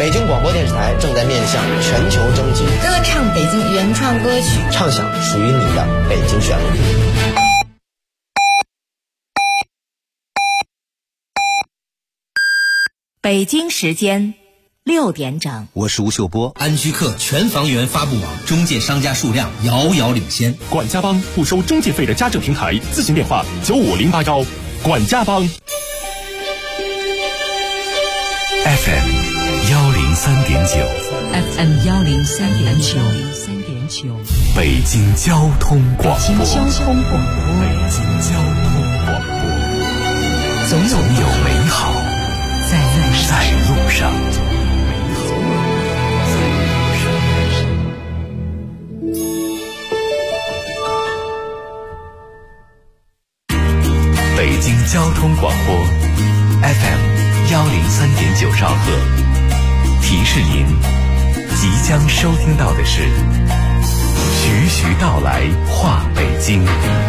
北京广播电视台正在面向全球征集歌唱北京原创歌曲， 唱响属于你的北京旋律。 北京时间6点整， 我是吴秀波。 安居客全房源发布网中介商家数量遥遥领先， 管家帮不收中介费的家政平台，咨询电话95081，管家帮。 FM 103.9 FM 103.9， 北京交通广播。 北京交通广播，总有美好在路上。北京交通广播 FM 103.9兆赫，提示您即将收听到的是徐徐道来话北京。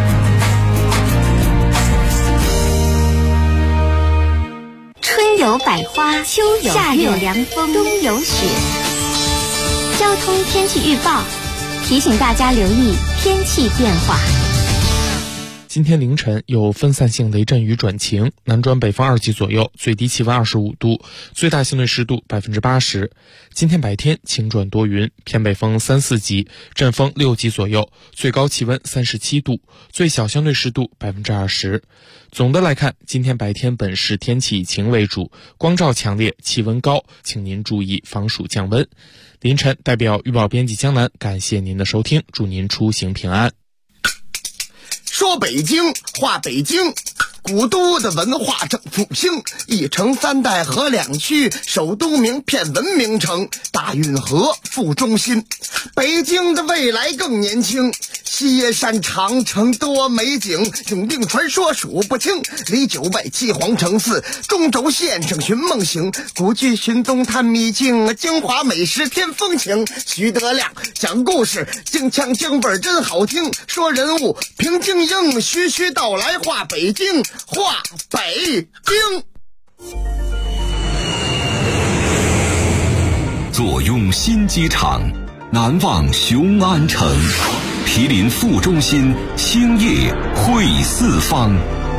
春有百花，秋有夏有凉风，冬有雪。交通天气预报提醒大家留意天气变化。 今天凌晨有分散性雷阵雨转晴，南转北风2级左右，最低气温25度，最大相对湿度80%。今天白天晴转多云，偏北风3、4级，阵风6级左右，最高气温37度，最小相对湿度20%。总的来看，今天白天本市天气以晴为主，光照强烈，气温高，请您注意防暑降温。凌晨代表预报编辑江南感谢您的收听，祝您出行平安。 说北京话北京，古都的文化正复兴，一城3代合2区，首都名片文明城，大运河副中心。北京的未来更年轻，西山长城多美景，永定传说数不清，离9外7皇城4，中轴线上寻梦行，古剧寻踪探秘境，京华美食添风情。徐德亮讲故事，京腔京味真好听，说人物平静应，徐徐道来话北京，话北京。 坐拥新机场，南望雄安城，毗邻副中心，兴业汇四方。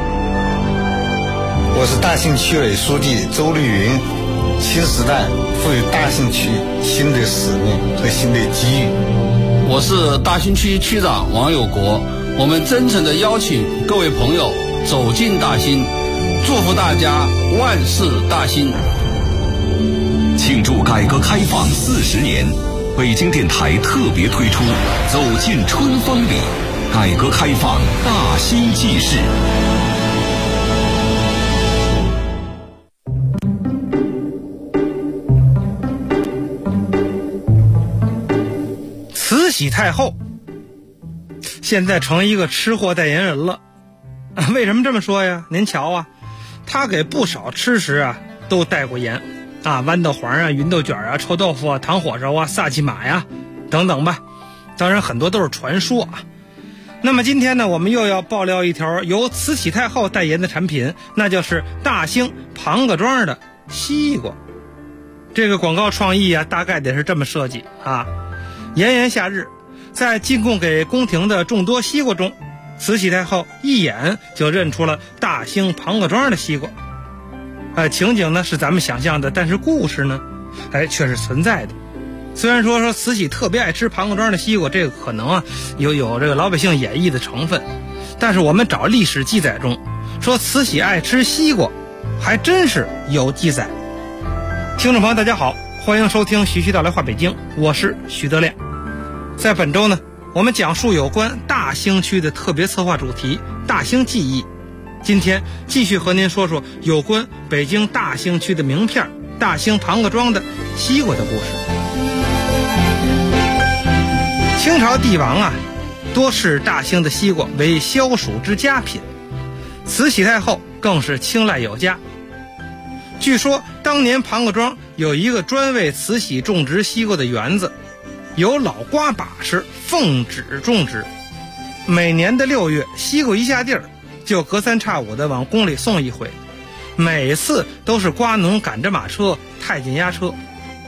我是大兴区委书记周绿云。新时代赋予大兴区新的使命和新的机遇。 我是大兴区区长王有国，我们真诚地邀请各位朋友走进大兴，祝福大家万事大兴。 庆祝改革开放40年，北京电台特别推出走进春风里，改革开放大兴纪事。 慈禧太后现在成一个吃货代言人了。为什么这么说呀？您瞧啊，她给不少吃食啊都带过盐啊，豌豆黄啊、芸豆卷啊、臭豆腐啊、糖火烧啊、萨琪玛呀等等吧。当然很多都是传说啊。那么今天呢，我们又要爆料一条由慈禧太后代言的产品，那就是大兴庞各庄的西瓜。这个广告创意啊，大概得是这么设计啊。炎炎夏日，在进贡给宫廷的众多西瓜中，慈禧太后一眼就认出了大兴庞各庄的西瓜。情景呢是咱们想象的，但是故事呢却是存在的。虽然说慈禧特别爱吃庞各庄的西瓜，这个可能啊有这个老百姓演绎的成分，但是我们找历史记载中说慈禧爱吃西瓜还真是有记载。听众朋友大家好，欢迎收听徐徐道来话北京，我是徐德亮。在本周呢，我们讲述有关大兴区的特别策划主题大兴记忆。今天继续和您说说有关北京大兴区的名片大兴庞各庄的西瓜的故事。清朝帝王啊，多视大兴的西瓜为消暑之佳品，慈禧太后更是青睐有加。据说当年庞各庄有一个专为慈禧种植西瓜的园子，由老瓜把式奉旨种植。每年的6月，西瓜一下地儿，就隔3差5的往宫里送一回，每次都是瓜农赶着马车、太监押车。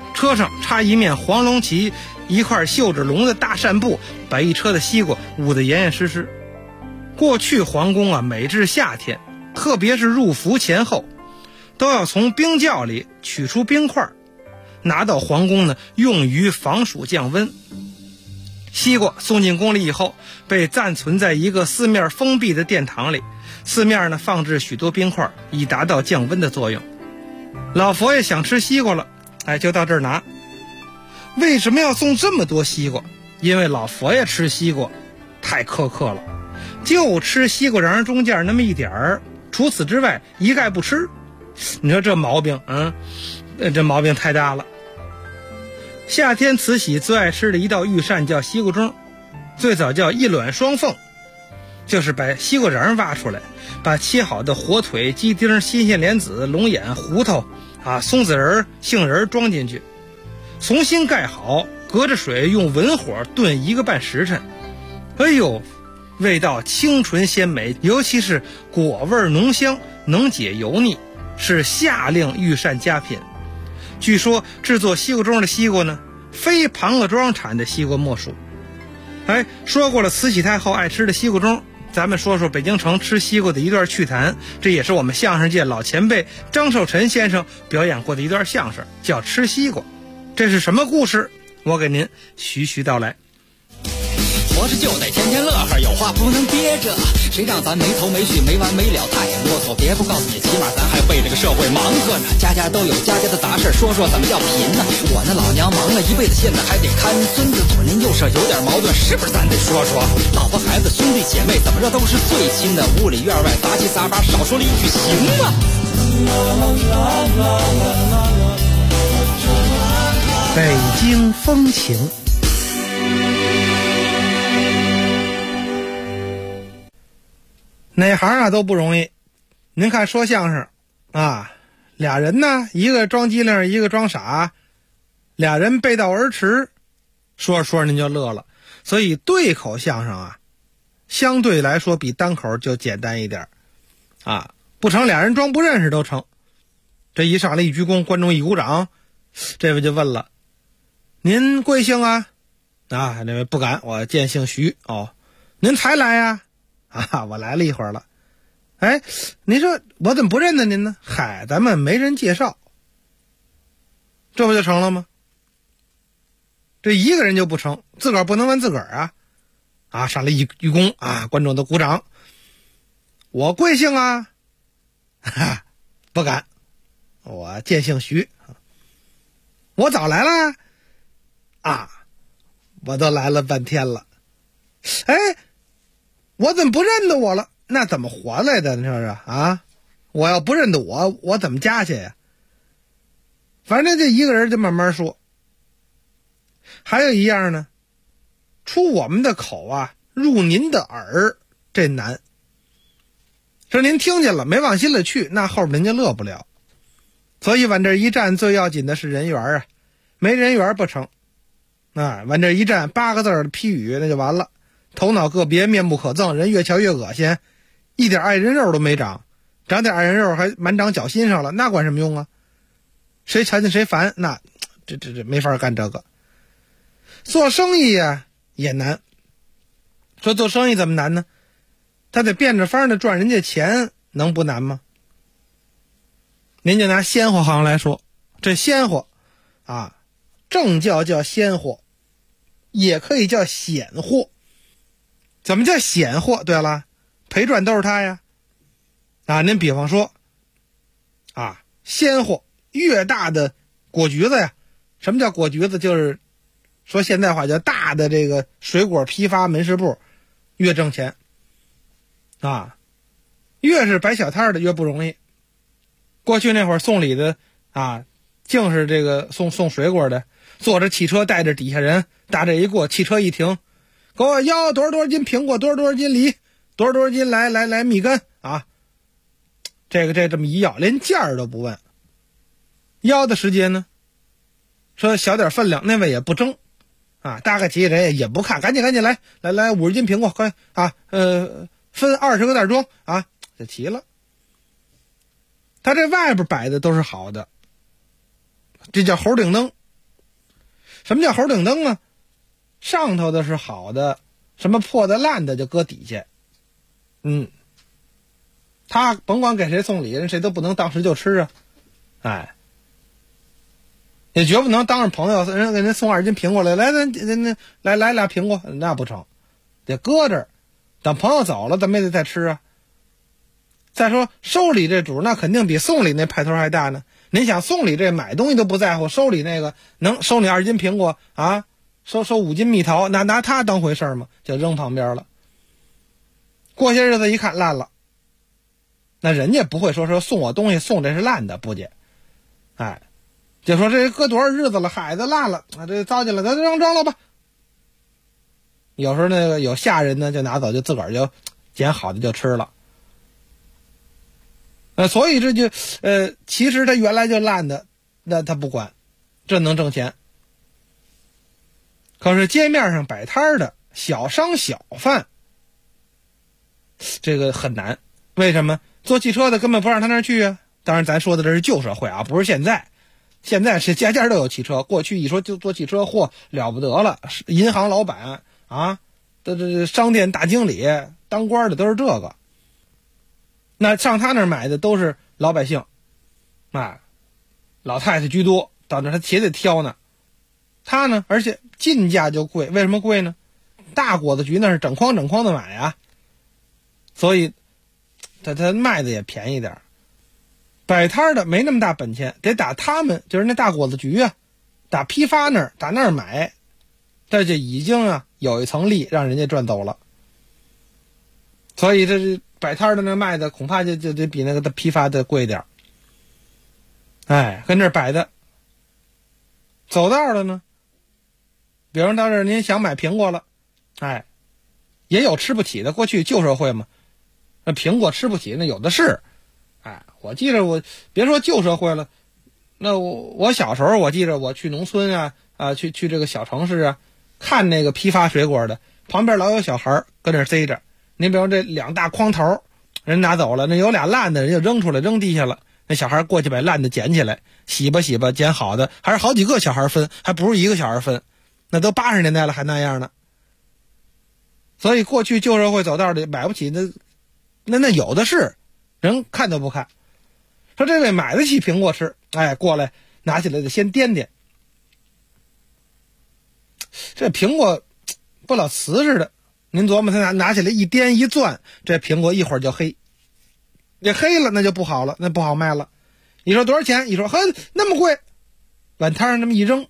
车上插一面黄龙旗，一块绣着龙的大扇布，把一车的西瓜捂得严严实实。过去皇宫啊，每至夏天，特别是入伏前后，都要从冰窖里取出冰块，拿到皇宫呢，用于防暑降温。西瓜送进宫里以后，被暂存在一个四面封闭的殿堂里，四面呢放置许多冰块，以达到降温的作用。老佛爷想吃西瓜了，就到这儿拿。为什么要送这么多西瓜？因为老佛爷吃西瓜太苛刻了，就吃西瓜瓤中间那么一点儿，除此之外一概不吃。你说这毛病，这毛病太大了。夏天慈禧最爱吃的一道御膳叫西瓜盅，最早叫一卵双凤，就是把西瓜瓤挖出来，把切好的火腿、鸡丁、新鲜莲子、龙眼、胡桃松子仁、杏仁装进去，重新盖好，隔着水用文火炖1个半时辰。哎呦，味道清纯鲜美，尤其是果味浓香，能解油腻，是夏令御膳佳品。据说制作西瓜盅的西瓜呢，非庞各庄产的西瓜莫属。说过了慈禧太后爱吃的西瓜盅，咱们说说北京城吃西瓜的一段趣谈。这也是我们相声界老前辈张寿臣先生表演过的一段相声，叫吃西瓜。这是什么故事？我给您徐徐道来。 活着就得天天乐呵，有话不能憋着，谁让咱没头没绪没完没了太啰嗦。别不告诉你，起码咱还为这个社会忙活呢。家家都有家家的杂事，说说怎么叫贫呢？我那老娘忙了一辈子，现在还得看孙子，左邻右舍有点矛盾，是不是咱得说说？老婆孩子兄弟姐妹怎么着都是最亲的，屋里院外杂七杂八，少说了一句行吗？ 北京风情。哪行都不容易。您看说相声俩人呢，一个装机灵，一个装傻，俩人背道而驰，说着您就乐了。所以对口相声相对来说比单口就简单一点不成俩人装不认识都成。这一上来一鞠躬，观众一鼓掌，这位就问了：您贵姓啊？那位不敢，我见姓徐。您才来呀？我来了一会儿了。您说我怎么不认得您呢？嗨，咱们没人介绍，这不就成了吗？这一个人就不成，自个儿不能问自个儿上来一鞠躬观众都鼓掌。我贵姓啊？不敢，我见姓徐。我早来了我都来了半天了。我怎么不认得我了？那怎么活来的？你说是我要不认得我怎么加去呀？反正这一个人就慢慢说。还有一样呢，出我们的口入您的耳，这难。说您听见了没往心里去，那后边您就乐不了。所以往这一站，最要紧的是人缘没人缘不成。往这一站，8个字的批语那就完了。头脑个别，面目可憎，人越瞧越恶心，一点爱人肉都没长，长点爱人肉还满长脚心上了，那管什么用啊？谁瞧见谁烦，那这没法干这个。做生意也难。说做生意怎么难呢？他得变着法的赚人家钱，能不难吗？您就拿鲜货行来说，这鲜货正叫鲜货，也可以叫显货。怎么叫显货？对了，赔赚都是他呀。您比方说鲜货，越大的果橘子呀。什么叫果橘子？就是说现代话叫大的这个水果批发门市部越挣钱越是摆小摊的越不容易。过去那会儿送礼的净是这个送水果的，坐着汽车带着底下人，大这一过，汽车一停，给我要多少斤苹果，多少斤梨，多少斤来蜜柑这么一要，连价儿都不问。要的时间呢，说小点分量，那位也不争大概几个人也不看，赶紧来50斤苹果，快分20个袋装就齐了。他这外边摆的都是好的，这叫猴顶灯什么叫猴顶灯啊？上头的是好的，什么破的烂的就搁底下。他甭管给谁送礼，人谁都不能当时就吃啊。也绝不能当着朋友，人给人送2斤苹果来，来俩苹果，那不成，得搁这儿，等朋友走了，咱们也得再吃啊。再说收礼这主，那肯定比送礼那派头还大呢。您想送礼这买东西都不在乎，收礼那个能收你2斤苹果啊，收5斤蜜桃，拿他当回事吗？就扔旁边了。过些日子一看烂了，那人家不会说送我东西送这是烂的，不解，就说这搁多少日子了，孩子烂了啊，这糟践了，咱扔了吧。有时候那个有下人呢，就拿走，就自个儿就捡好的就吃了。所以这就其实他原来就烂的，那他不管，这能挣钱。可是街面上摆摊的小商小贩，这个很难。为什么？做汽车的根本不让他那儿去啊。当然咱说的这是旧社会啊，不是现在。现在是家家都有汽车，过去一说就做汽车，嚯，了不得了，银行老板啊，这商店大经理，当官的都是这个。那上他那儿买的都是老百姓，老太太居多，到那他且得挑呢。他呢，而且进价就贵，为什么贵呢？大果子橘那是整筐整筐的买啊，所以他卖的也便宜点。摆摊的没那么大本钱，得打他们，就是那大果子橘啊，打批发那儿，打那儿买，这就已经有一层利，让人家赚走了。所以这摆摊的那卖的恐怕就得比那个批发的贵点。跟这儿摆的。走道的呢，比如到这儿您想买苹果了，也有吃不起的，过去旧社会嘛，那苹果吃不起那有的是。我记着我别说旧社会了，那我小时候我记着我去农村去这个小城市看那个批发水果的，旁边老有小孩跟那塞着。您比如这2大筐头，人拿走了，那有俩烂的人就扔出来扔地下了，那小孩过去把烂的捡起来，洗吧捡好的，还是好几个小孩分，还不是一个小孩分，那都80年代了还那样呢。所以过去旧社会走道里买不起那有的是人看都不看。说这位买得起苹果吃，过来拿起来就先掂掂。这苹果不老瓷似的，您琢磨他拿起来一掂一攥，这苹果一会儿就黑。这黑了那就不好了，那不好卖了。你说多少钱？你说那么贵，往摊上那么一扔，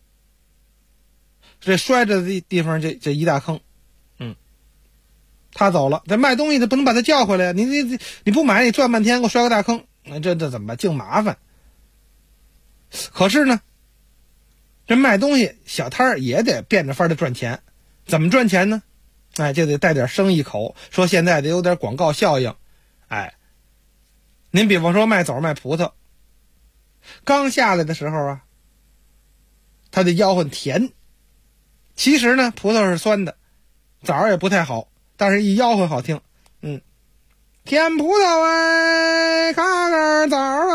这摔着的地方这一大坑。他走了，这卖东西的不能把他叫回来呀！你不买，你转半天给我摔个大坑，这怎么办？净麻烦。可是呢，这卖东西小摊儿也得变着法的赚钱。怎么赚钱呢？就得带点生意口，说现在得有点广告效应。您比方说卖枣卖葡萄，刚下来的时候他得吆喝甜。其实呢，葡萄是酸的，枣也不太好。但是一吆喝好听，甜葡萄看看枣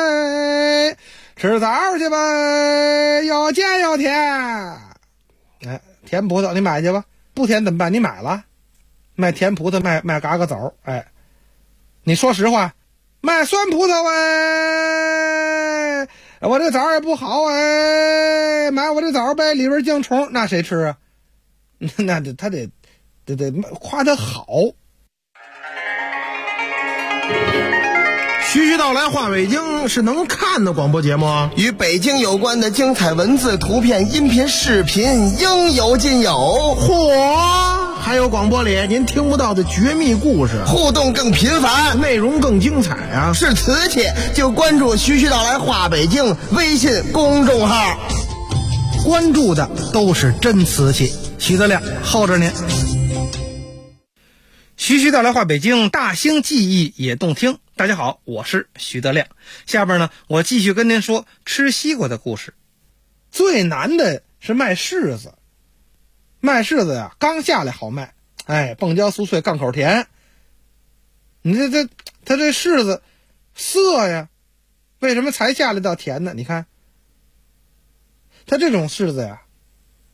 吃枣去吧，又甜又甜。甜葡萄你买去吧，不甜怎么办？你买了，卖甜葡萄卖嘎嘎枣，你说实话，卖酸葡萄我这枣也不好买我这枣呗，里边净虫，那谁吃啊？那他得夸他好。 徐徐道来话北京是能看的广播节目啊， 与北京有关的精彩文字、图片、音频、视频应有尽有。 嚯，还有广播里您听不到的绝密故事， 互动更频繁， 内容更精彩啊！ 是瓷器就关注徐徐道来话北京微信公众号， 关注的都是真瓷器。徐德亮候着您。 徐徐道来话北京，大兴记忆也动听。大家好，我是徐德亮。下边呢，我继续跟您说吃西瓜的故事。最难的是卖柿子，卖柿子刚下来好卖，蹦焦酥脆，杠口甜。你它这柿子涩呀，为什么才下来到甜呢？你看，它这种柿子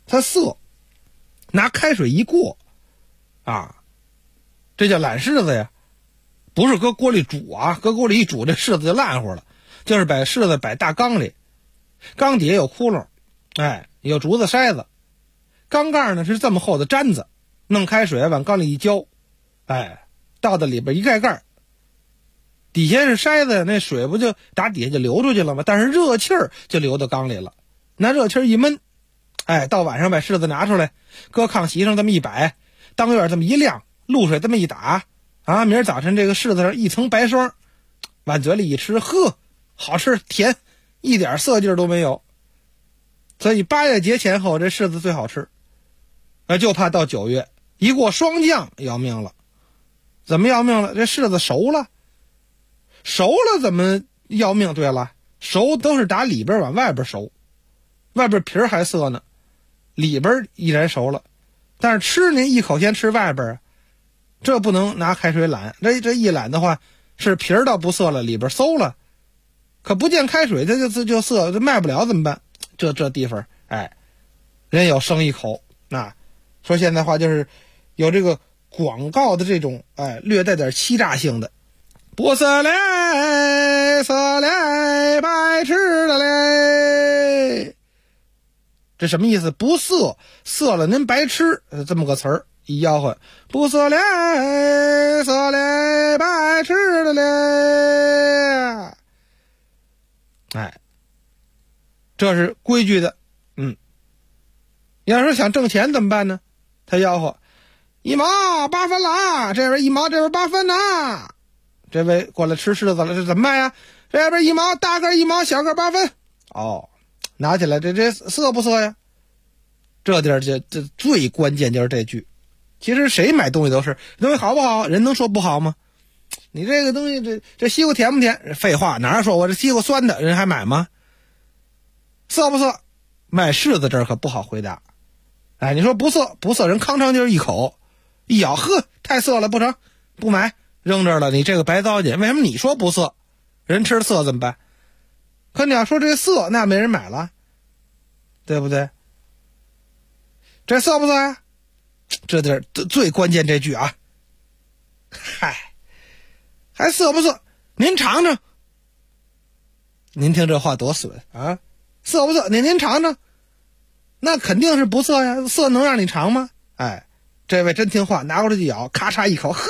它涩，拿开水一过啊，这叫懒柿子呀，不是搁锅里煮啊，搁锅里一煮这柿子就烂乎了，就是把柿子摆大缸里，缸底下有窟窿，有竹子筛子，缸盖呢是这么厚的毡子，弄开水往缸里一浇，倒到里边一盖盖，底下是筛子，那水不就打底下就流出去了吗？但是热气儿就流到缸里了，拿热气儿一闷，到晚上把柿子拿出来，搁炕席上这么一摆，当院这么一晾，露水这么一打啊，明儿早晨这个柿子上一层白霜，往嘴里一吃，呵，好吃甜，一点涩劲儿都没有。所以8月节前后这柿子最好吃，就怕到9月一过霜降要命了。怎么要命了？这柿子熟了怎么要命？对了，熟都是打里边往外边熟，外边皮儿还涩呢，里边依然熟了。但是吃您一口先吃外边啊，这不能拿开水揽，这一揽的话，是皮儿倒不涩了，里边馊了，可不见开水它就涩，这卖不了怎么办？这地方人有生一口啊。说现在话就是有这个广告的这种略带点欺诈性的，不涩嘞，涩嘞，白吃了嘞，这什么意思？不涩，涩了您白吃，这么个词儿一吆喝，不涩嘞，涩嘞，白吃了嘞，这是规矩的。要是想挣钱怎么办呢？他吆喝1毛8分了，这边1毛，这边8分呐。这位过来吃柿子了，这怎么卖呀？这边1毛，大个1毛，小个8分。拿起来，这涩不涩呀？这地儿这最关键就是这句。其实谁买东西都是东西好不好，人能说不好吗？你这个东西这西瓜甜不甜？废话，哪说我这西瓜酸的，人还买吗？涩不涩？卖柿子这儿可不好回答。你说不涩，人吭哧就是一口，一咬，呵，太涩了，不成，不买，扔这儿了。你这个白糟践，为什么你说不涩，人吃涩怎么办？可你要说这涩，那没人买了，对不对？这涩不涩呀？这地儿最关键这句啊，还涩不涩？您尝尝，您听这话多损啊！涩不涩？您尝尝。那肯定是不涩呀，涩能让你尝吗？这位真听话，拿过来就咬，咔嚓一口，呵，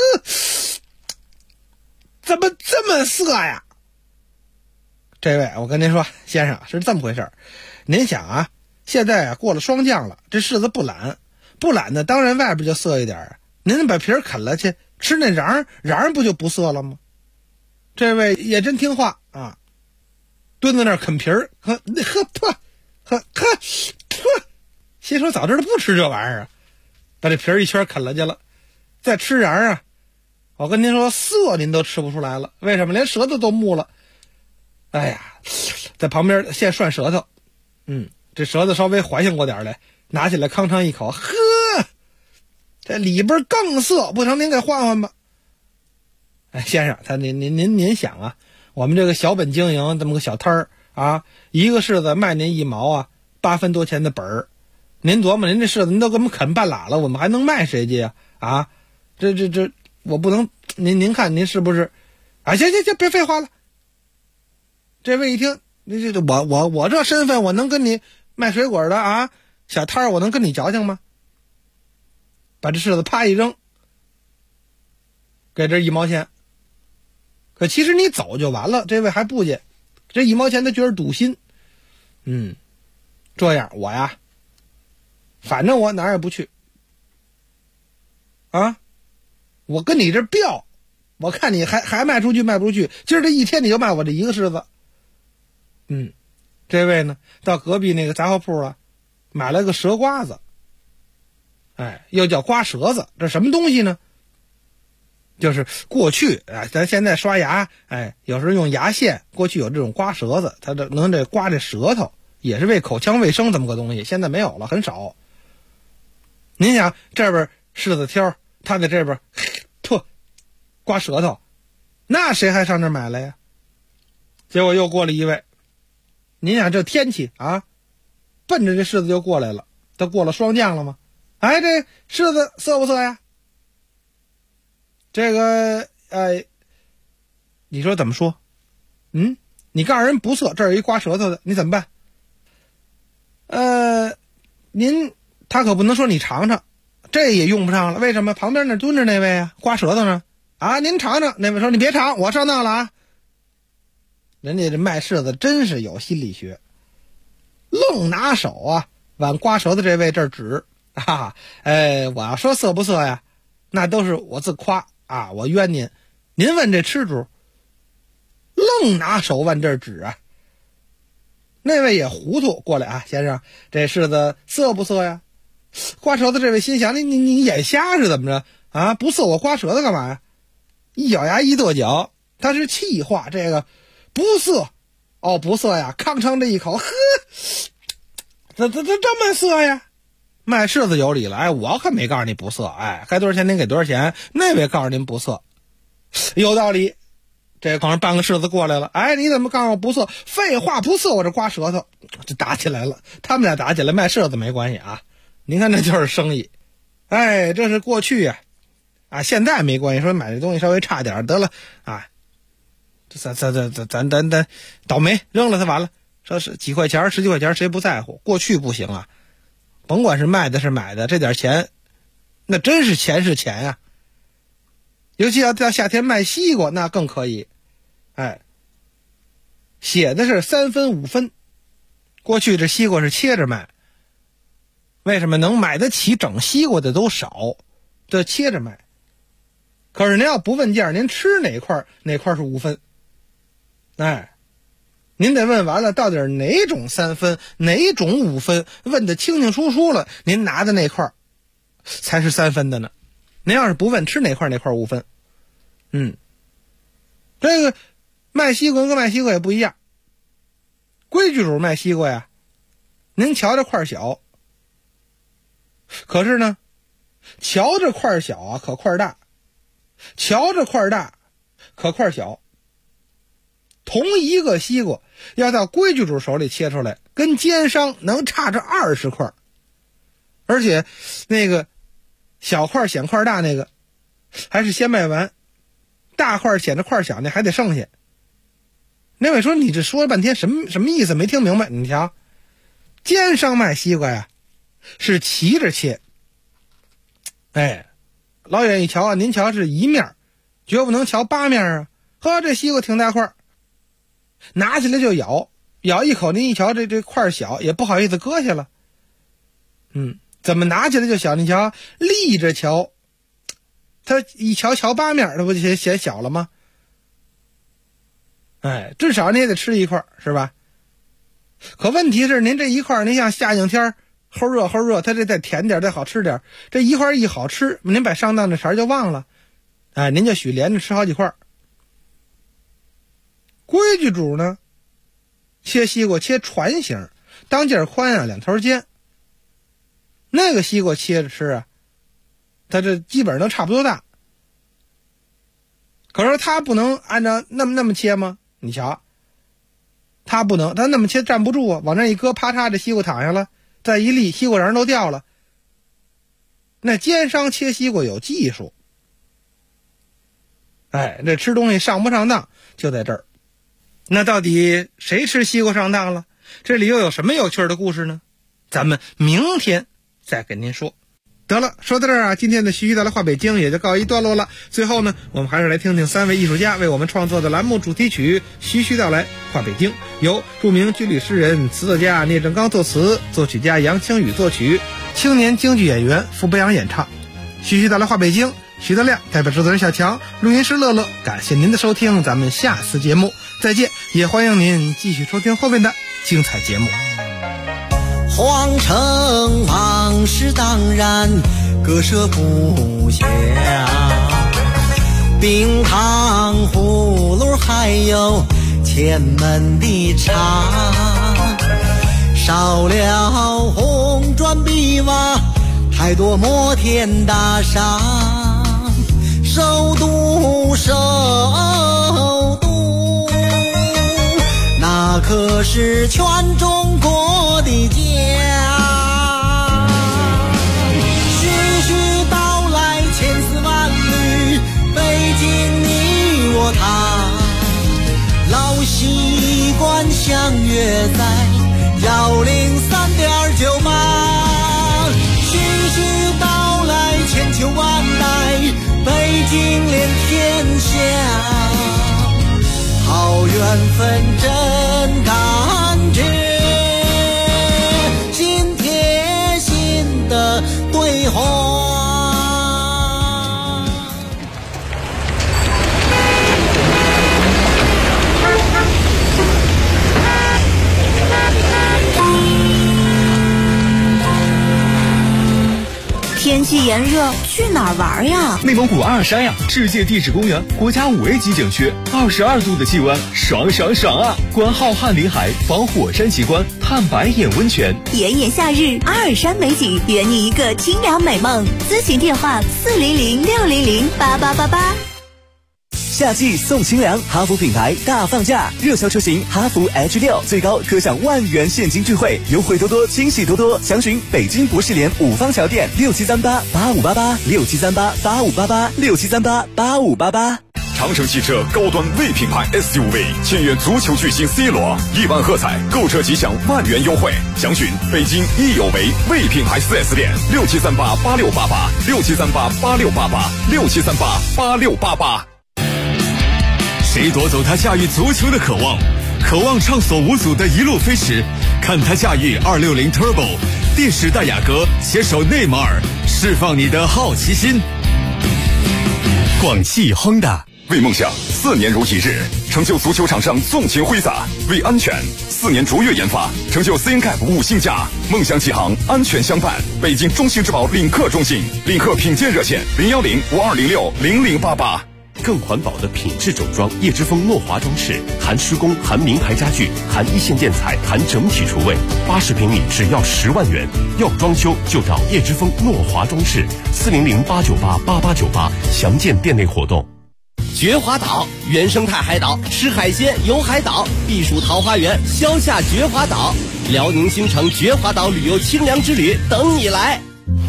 怎么这么涩呀？这位我跟您说，先生是这么回事儿，您想啊，现在过了霜降了，这柿子不懒的，当然外边就涩一点，您把皮儿啃了去，吃那瓤不就不涩了吗？这位也真听话啊，蹲在那儿啃皮儿，心说早知道不吃这玩意儿啊，把这皮儿一圈啃了去了，再吃瓤啊，我跟您说涩您都吃不出来了，为什么？连舌头都木了。在旁边先涮舌头，这舌头稍微怀性过点来，拿起来吭哧一口，呵，这里边更涩，不成您给换换吧。先生，您想啊，我们这个小本经营这么个小摊儿啊，一个柿子卖您1毛啊，8分多钱的本儿。您琢磨，您这柿子您都给我们啃半拉了，我们还能卖谁去呀？这我不能，您看您是不是？行，别废话了。这位一听，我这身份，我能跟你卖水果的啊，小摊儿，我能跟你矫情吗？把这柿子啪一扔，给这1毛钱。可其实你走就完了，这位还不去，这1毛钱他觉得堵心。这样我呀，反正我哪儿也不去啊，我跟你这飙，我看你还卖出去卖不出去，今儿这一天你就卖我这一个柿子。这位呢到隔壁那个杂货铺啊，买了个蛇瓜子，又叫瓜舌子，这什么东西呢？就是过去咱现在刷牙，有时候用牙线，过去有这种刮舌子，它能刮这舌头，也是为口腔卫生这么个东西，现在没有了，很少。您想这边柿子挑，他在这边刮舌头，那谁还上这买来呀？结果又过了一位，您想这天气啊，奔着这柿子就过来了， 都过了霜降了吗？哎，这柿子涩不涩呀？这个你说怎么说？你告诉人不涩，这儿有一刮舌头的，你怎么办？他可不能说你尝尝，这也用不上了。为什么？旁边那蹲着那位啊，刮舌头呢？啊，您尝尝。那位说你别尝，我上当了啊。人家这卖柿子真是有心理学，愣拿手啊往刮舌头这位这儿指啊。我要说涩不涩呀，那都是我自夸啊，我冤您。您问这吃主，愣拿手往这儿指啊。那位也糊涂过来啊，先生，这柿子涩不涩呀？刮舌头这位心想，你眼瞎是怎么着啊？不涩我刮舌头干嘛呀？一咬牙一跺脚，他是气话，这个不涩哦，不涩呀，吭哧这一口，呵，这么涩呀？卖柿子有理了，我可没告诉你不涩，该多少钱您给多少钱，那位告诉您不涩，有道理。这可能半个柿子过来了，你怎么告诉我不涩？废话，不涩我这刮舌头，就打起来了。他们俩打起来，卖柿子没关系啊。您看这就是生意，这是过去呀，现在没关系。说买这东西稍微差点得了啊，咱倒霉扔了它完了。说是几块钱、10几块钱，谁不在乎？过去不行啊，甭管是卖的是买的，这点钱，那真是钱是钱呀。尤其要到夏天卖西瓜，那更可以。写的是3分5分。过去这西瓜是切着卖，为什么？能买得起整西瓜的都少，这切着卖。可是您要不问价，您吃哪块是5分？您得问完了，到底哪种3分，哪种5分，问得清清楚楚了，您拿的那块才是3分的呢。您要是不问吃哪块5分，这个卖西瓜跟卖西瓜也不一样。规矩主卖西瓜呀，您瞧这块小，可是呢，瞧这块小啊，可块大；瞧这块大，可块小。同一个西瓜要到规矩主手里切出来，跟奸商能差着20块，而且那个小块显块大那个还是先卖完，大块显着块小那还得剩下。那位说你这说了半天什么意思？没听明白。你瞧，奸商卖西瓜呀是齐着切，老远一瞧啊，您瞧是一面，绝不能瞧8面啊。呵，这西瓜挺大块，拿起来就咬一口，您一瞧这块小，也不好意思割下了。怎么拿起来就小？你瞧，立着瞧，他一瞧8面，他不就显小了吗？至少你也得吃一块，是吧？可问题是，您这一块，您像夏景天齁热，它这再甜点，再好吃点，这一块一好吃，您把上当的茬就忘了，您就许连着吃好几块。规矩主呢，切西瓜切船形，当间宽啊，2头尖。那个西瓜切着吃啊，它这基本上都差不多大。可是它不能按照那么切吗？你瞧，它不能，它那么切站不住啊，往那一搁，啪嚓，这西瓜躺下了，再一立，西瓜瓤都掉了。那奸商切西瓜有技术，这吃东西上不上当就在这儿。那到底谁吃西瓜上当了？这里又有什么有趣的故事呢？咱们明天再跟您说。得了，说到这儿啊，今天的徐徐道来话北京也就告一段落了。最后呢，我们还是来听听3位艺术家为我们创作的栏目主题曲《徐徐道来话北京》，由著名军旅诗人、词作家聂正刚作词，作曲家杨清宇作曲，青年京剧演员傅北阳演唱。徐徐道来话北京，徐德亮代表制作人小强，录音师乐乐，感谢您的收听，咱们下次节目再见，也欢迎您继续收听后面的精彩节目。 皇城往事当然各舍不下，冰糖葫芦还有前门的茶，少了红砖碧瓦，太多摩天大厦，首都那可是全中国的家。 君临天下，好缘分真感觉，心贴心的对话。 天气炎热，去哪儿玩呀？ 内蒙古阿尔山呀，世界地质公园，国家5A 级景区，22度的气温，爽爽爽啊！观浩瀚林海，访火山奇观，探白眼温泉。 炎炎夏日，阿尔山美景，圆你一个清凉美梦。咨询电话400-600-8888。 夏季送清凉，哈弗品牌大放价，热销车型哈弗 H6最高可享10000元现金钜惠，优惠多多，惊喜多多。详询北京博士联5方桥店67388588，67388588，67388588。 长城汽车高端 V 品牌 SUV 签约足球巨星 C 罗，1万喝彩，购车即享10000元优惠。详询北京益友为 V 品牌 4S 店67388688，67388688，67388688。谁夺走他驾驭足球的渴望？渴望畅所无阻的一路飞驰，看他驾驭260 Turbo， 第10代雅阁携手内马尔，释放你的好奇心。广汽Honda为梦想4年如一日，成就足球场上纵情挥洒；为安全4年卓越研发，成就 CNCAP 5星加。梦想启航，安全相伴。北京中兴之宝领克中心，领克品鉴热线010-5206-0088。 更环保的品质整装，叶之峰诺华装饰，含施工，含名牌家具，含一线建材，含整体厨卫，80平米只要10万元。要装修就找叶之峰诺华装饰，400-898-8898，详见店内活动。 绝华岛，原生态海岛，吃海鲜游海岛，避暑桃花源，消夏绝华岛，辽宁新城绝华岛旅游清凉之旅等你来。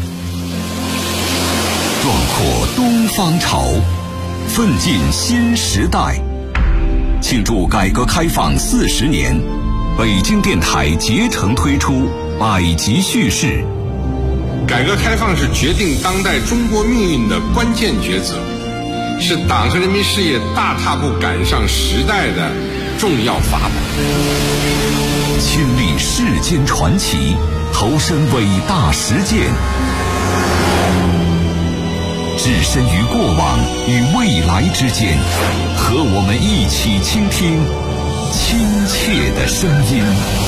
壮阔东方潮，奋进新时代，庆祝改革开放40年，北京电台竭诚推出百集叙事。 改革开放是决定当代中国命运的关键抉择，是党和人民事业大踏步赶上时代的重要法宝。 亲历世间传奇，投身伟大实践，置身于过往与未来之间，和我们一起倾听亲切的声音。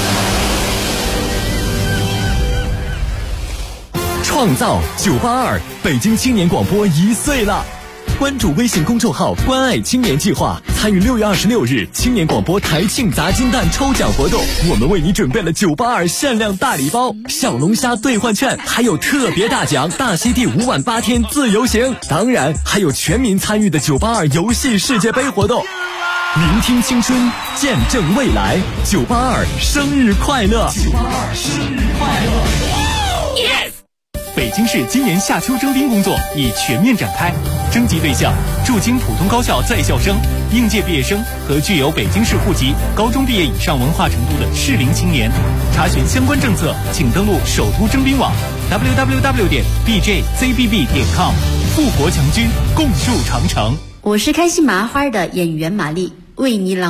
创造982，北京青年广播1岁了。关注微信公众号“关爱青年计划”，参与6月26日青年广播台庆砸金蛋抽奖活动，我们为你准备了982限量大礼包、小龙虾兑换券，还有特别大奖大溪地5晚8天自由行，当然还有全民参与的982游戏世界杯活动。聆听青春，见证未来，982生日快乐！982生日快乐 ！Yes。北京市今年夏秋征兵工作已全面展开，征集对象驻京普通高校在校生、应届毕业生和具有北京市户籍、高中毕业以上文化程度的适龄青年。查询相关政策，请登录首都征兵网 www.bjzbb.com。富国强军，共筑长城。 我是开心麻花的演员玛丽，为你朗